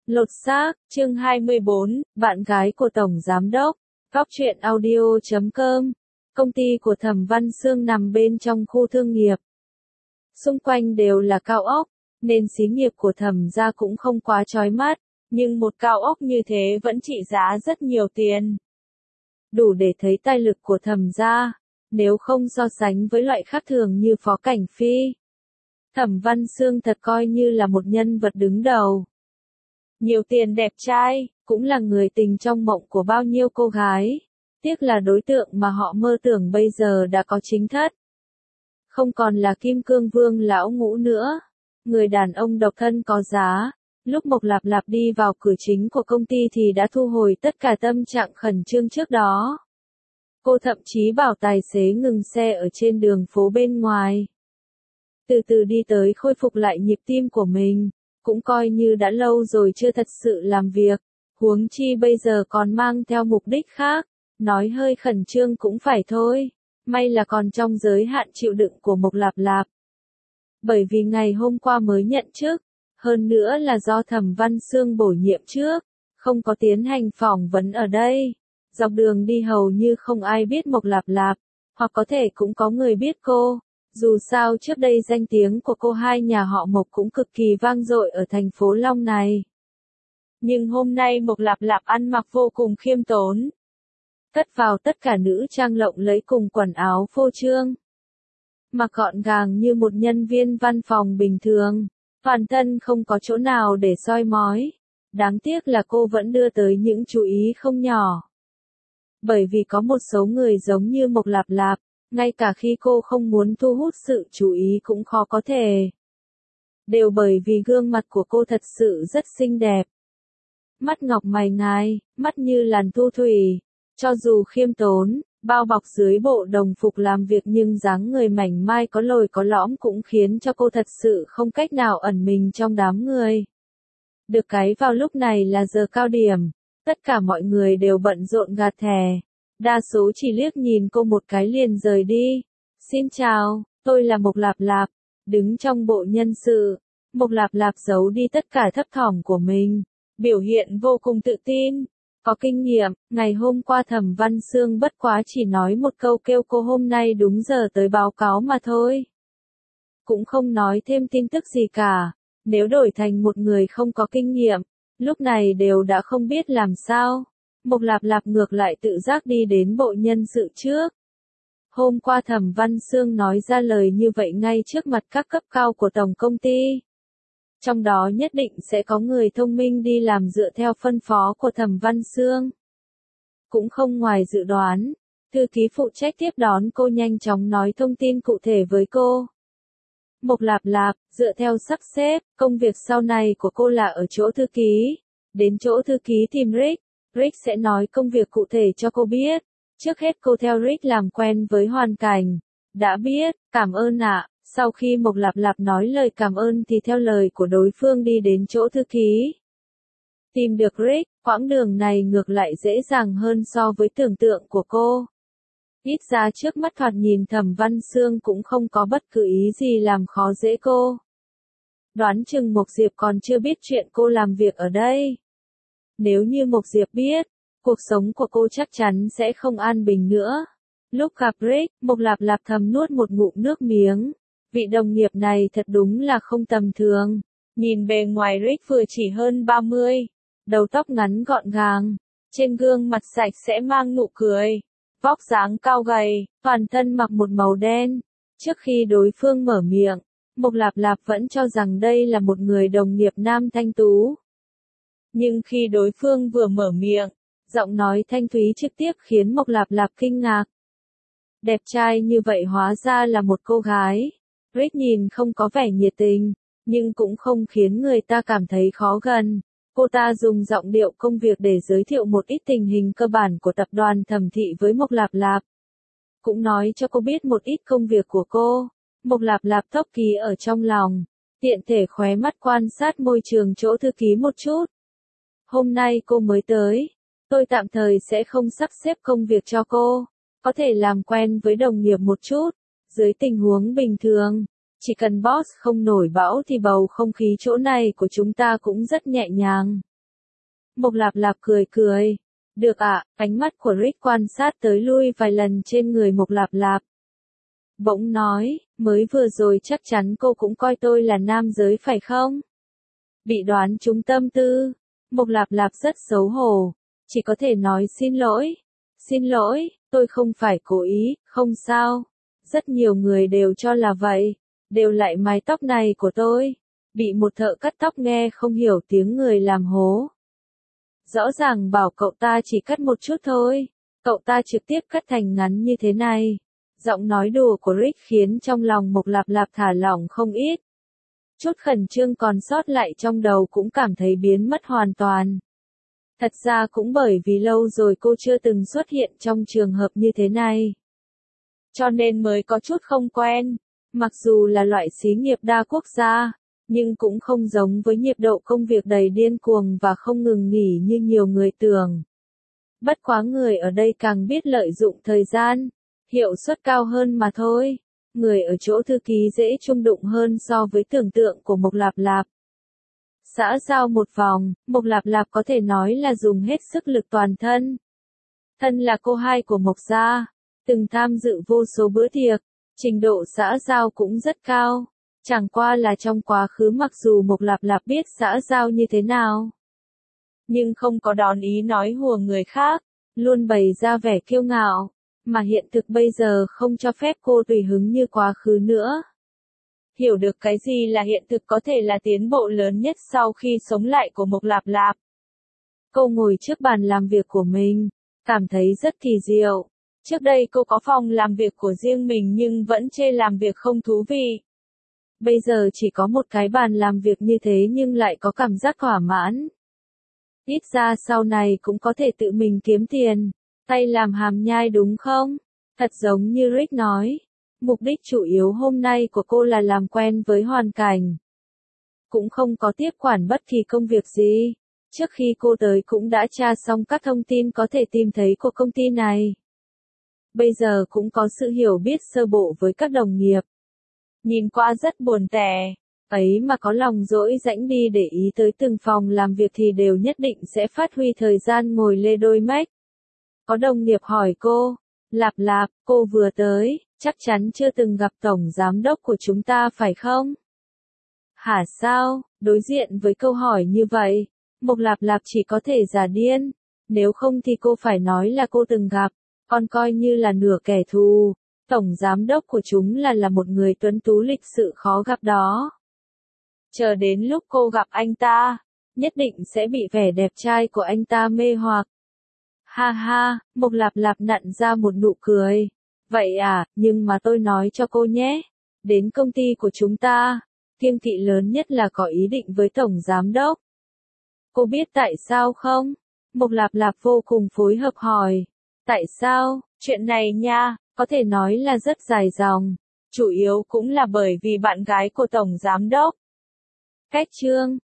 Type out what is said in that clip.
Lột xác, chương 24, bạn gái của Tổng Giám Đốc, Góc truyện audio.com, công ty của Thẩm Văn Sương nằm bên trong khu thương nghiệp. Xung quanh đều là cao ốc, nên xí nghiệp của Thẩm gia cũng không quá chói mắt, nhưng một cao ốc như thế vẫn trị giá rất nhiều tiền. Đủ để thấy tài lực của Thẩm gia, nếu không so sánh với loại khác thường như Phó Cảnh Phi. Thẩm Văn Sương thật coi như là một nhân vật đứng đầu. Nhiều tiền đẹp trai, cũng là người tình trong mộng của bao nhiêu cô gái. Tiếc là đối tượng mà họ mơ tưởng bây giờ đã có chính thất. Không còn là Kim Cương Vương lão ngũ nữa. Người đàn ông độc thân có giá. Lúc Mộc Lạp Lạp đi vào cửa chính của công ty thì đã thu hồi tất cả tâm trạng khẩn trương trước đó. Cô thậm chí bảo tài xế ngừng xe ở trên đường phố bên ngoài. Từ từ đi tới khôi phục lại nhịp tim của mình. Cũng coi như đã lâu rồi chưa thật sự làm việc, huống chi bây giờ còn mang theo mục đích khác, nói hơi khẩn trương cũng phải thôi, may là còn trong giới hạn chịu đựng của Mộc Lạp Lạp. Bởi vì ngày hôm qua mới nhận chức, hơn nữa là do Thẩm Văn Sương bổ nhiệm trước, không có tiến hành phỏng vấn ở đây, dọc đường đi hầu như không ai biết Mộc Lạp Lạp, hoặc có thể cũng có người biết cô. Dù sao trước đây danh tiếng của cô hai nhà họ Mộc cũng cực kỳ vang dội ở thành phố Long này. Nhưng hôm nay Mộc Lạp Lạp ăn mặc vô cùng khiêm tốn. Cất vào tất cả nữ trang lộng lẫy cùng quần áo phô trương. Mặc gọn gàng như một nhân viên văn phòng bình thường. Toàn thân không có chỗ nào để soi mói. Đáng tiếc là cô vẫn đưa tới những chú ý không nhỏ. Bởi vì có một số người giống như Mộc Lạp Lạp. Ngay cả khi cô không muốn thu hút sự chú ý cũng khó có thể. Đều bởi vì gương mặt của cô thật sự rất xinh đẹp. Mắt ngọc mày ngài, mắt như làn thu thủy. Cho dù khiêm tốn, bao bọc dưới bộ đồng phục làm việc nhưng dáng người mảnh mai có lồi có lõm cũng khiến cho cô thật sự không cách nào ẩn mình trong đám người. Được cái vào lúc này là giờ cao điểm. Tất cả mọi người đều bận rộn gạt thẻ. Đa số chỉ liếc nhìn cô một cái liền rời đi. Xin chào, tôi là Mộc Lạp Lạp, đứng trong bộ nhân sự. Mộc Lạp Lạp giấu đi tất cả thấp thỏm của mình, biểu hiện vô cùng tự tin, có kinh nghiệm. Ngày hôm qua Thẩm Văn Sương bất quá chỉ nói một câu kêu cô hôm nay đúng giờ tới báo cáo mà thôi. Cũng không nói thêm tin tức gì cả, nếu đổi thành một người không có kinh nghiệm, lúc này đều đã không biết làm sao. Mộc Lạp Lạp ngược lại tự giác đi đến bộ nhân sự trước. Hôm qua Thẩm Văn Sương nói ra lời như vậy ngay trước mặt các cấp cao của tổng công ty. Trong đó nhất định sẽ có người thông minh đi làm dựa theo phân phó của Thẩm Văn Sương. Cũng không ngoài dự đoán, thư ký phụ trách tiếp đón cô nhanh chóng nói thông tin cụ thể với cô. Mộc Lạp Lạp, dựa theo sắp xếp, công việc sau này của cô là ở chỗ thư ký. Đến chỗ thư ký tìm Rick. Rick sẽ nói công việc cụ thể cho cô biết. Trước hết cô theo Rick làm quen với hoàn cảnh. Đã biết, cảm ơn ạ. Sau khi Mộc Lạp Lạp nói lời cảm ơn thì theo lời của đối phương đi đến chỗ thư ký. Tìm được Rick, quãng đường này ngược lại dễ dàng hơn so với tưởng tượng của cô. Ít ra trước mắt thoạt nhìn Thẩm Văn Sương cũng không có bất cứ ý gì làm khó dễ cô. Đoán chừng Mộc Diệp còn chưa biết chuyện cô làm việc ở đây. Nếu như Mộc Diệp biết, cuộc sống của cô chắc chắn sẽ không an bình nữa. Lúc gặp Rick, Mộc Lạp Lạp thầm nuốt một ngụm nước miếng. Vị đồng nghiệp này thật đúng là không tầm thường. Nhìn bề ngoài Rick vừa chỉ hơn 30, đầu tóc ngắn gọn gàng, trên gương mặt sạch sẽ mang nụ cười, vóc dáng cao gầy, toàn thân mặc một màu đen. Trước khi đối phương mở miệng, Mộc Lạp Lạp vẫn cho rằng đây là một người đồng nghiệp nam thanh tú. Nhưng khi đối phương vừa mở miệng, giọng nói thanh thúy trực tiếp khiến Mộc Lạp Lạp kinh ngạc. Đẹp trai như vậy hóa ra là một cô gái. Rick nhìn không có vẻ nhiệt tình, nhưng cũng không khiến người ta cảm thấy khó gần. Cô ta dùng giọng điệu công việc để giới thiệu một ít tình hình cơ bản của tập đoàn Thẩm thị với Mộc Lạp Lạp. Cũng nói cho cô biết một ít công việc của cô. Mộc Lạp Lạp thốc ký ở trong lòng, tiện thể khóe mắt quan sát môi trường chỗ thư ký một chút. Hôm nay cô mới tới, tôi tạm thời sẽ không sắp xếp công việc cho cô, có thể làm quen với đồng nghiệp một chút. Dưới tình huống bình thường, chỉ cần boss không nổi bão thì bầu không khí chỗ này của chúng ta cũng rất nhẹ nhàng. Mộc Lạp Lạp cười cười. Được ạ, ánh mắt của Rick quan sát tới lui vài lần trên người Mộc Lạp Lạp. Bỗng nói, mới vừa rồi chắc chắn cô cũng coi tôi là nam giới phải không? Bị đoán trúng tâm tư, Mộc Lạp Lạp rất xấu hổ, chỉ có thể nói xin lỗi. Xin lỗi, tôi không phải cố ý, không sao. Rất nhiều người đều cho là vậy, đều lại mái tóc này của tôi. Bị một thợ cắt tóc nghe không hiểu tiếng người làm hố. Rõ ràng bảo cậu ta chỉ cắt một chút thôi, cậu ta trực tiếp cắt thành ngắn như thế này. Giọng nói đùa của Rick khiến trong lòng Mộc Lạp Lạp thả lỏng không ít. Chút khẩn trương còn sót lại trong đầu cũng cảm thấy biến mất hoàn toàn. Thật ra cũng bởi vì lâu rồi cô chưa từng xuất hiện trong trường hợp như thế này. Cho nên mới có chút không quen. Mặc dù là loại xí nghiệp đa quốc gia, nhưng cũng không giống với nhịp độ công việc đầy điên cuồng và không ngừng nghỉ như nhiều người tưởng. Bất quá người ở đây càng biết lợi dụng thời gian, hiệu suất cao hơn mà thôi. Người ở chỗ thư ký dễ chung đụng hơn so với tưởng tượng của Mộc Lạp Lạp. Xã giao một vòng, Mộc Lạp Lạp có thể nói là dùng hết sức lực toàn thân. Thân là cô hai của Mộc gia, từng tham dự vô số bữa tiệc, trình độ xã giao cũng rất cao. Chẳng qua là trong quá khứ mặc dù Mộc Lạp Lạp biết xã giao như thế nào, nhưng không có đón ý nói hùa người khác, luôn bày ra vẻ kiêu ngạo, mà hiện thực bây giờ không cho phép cô tùy hứng như quá khứ nữa. Hiểu được cái gì là hiện thực có thể là tiến bộ lớn nhất sau khi sống lại của Mộc Lạp Lạp. Cô ngồi trước bàn làm việc của mình, cảm thấy rất kỳ diệu. Trước đây cô có phòng làm việc của riêng mình nhưng vẫn chê làm việc không thú vị. Bây giờ chỉ có một cái bàn làm việc như thế nhưng lại có cảm giác thỏa mãn. Ít ra sau này cũng có thể tự mình kiếm tiền, tay làm hàm nhai đúng không? Thật giống như Rick nói, mục đích chủ yếu hôm nay của cô là làm quen với hoàn cảnh. Cũng không có tiếp quản bất kỳ công việc gì. Trước khi cô tới cũng đã tra xong các thông tin có thể tìm thấy của công ty này. Bây giờ cũng có sự hiểu biết sơ bộ với các đồng nghiệp. Nhìn qua rất buồn tẻ, ấy mà có lòng dỗi rãnh đi để ý tới từng phòng làm việc thì đều nhất định sẽ phát huy thời gian ngồi lê đôi mách. Có đồng nghiệp hỏi cô, Lạp Lạp, cô vừa tới, chắc chắn chưa từng gặp tổng giám đốc của chúng ta phải không? Hả sao? Đối diện với câu hỏi như vậy, Mộc Lạp Lạp chỉ có thể giả điên, nếu không thì cô phải nói là cô từng gặp, còn coi như là nửa kẻ thù. Tổng giám đốc của chúng là một người tuấn tú lịch sự khó gặp đó. Chờ đến lúc cô gặp anh ta, nhất định sẽ bị vẻ đẹp trai của anh ta mê hoặc. Ha ha, Mộc Lạp Lạp nặn ra một nụ cười. Vậy à, nhưng mà tôi nói cho cô nhé, đến công ty của chúng ta, kiêng kỵ lớn nhất là có ý định với tổng giám đốc. Cô biết tại sao không? Mộc Lạp Lạp vô cùng phối hợp hỏi. Tại sao? Chuyện này nha, có thể nói là rất dài dòng. Chủ yếu cũng là bởi vì bạn gái của tổng giám đốc. Cách chương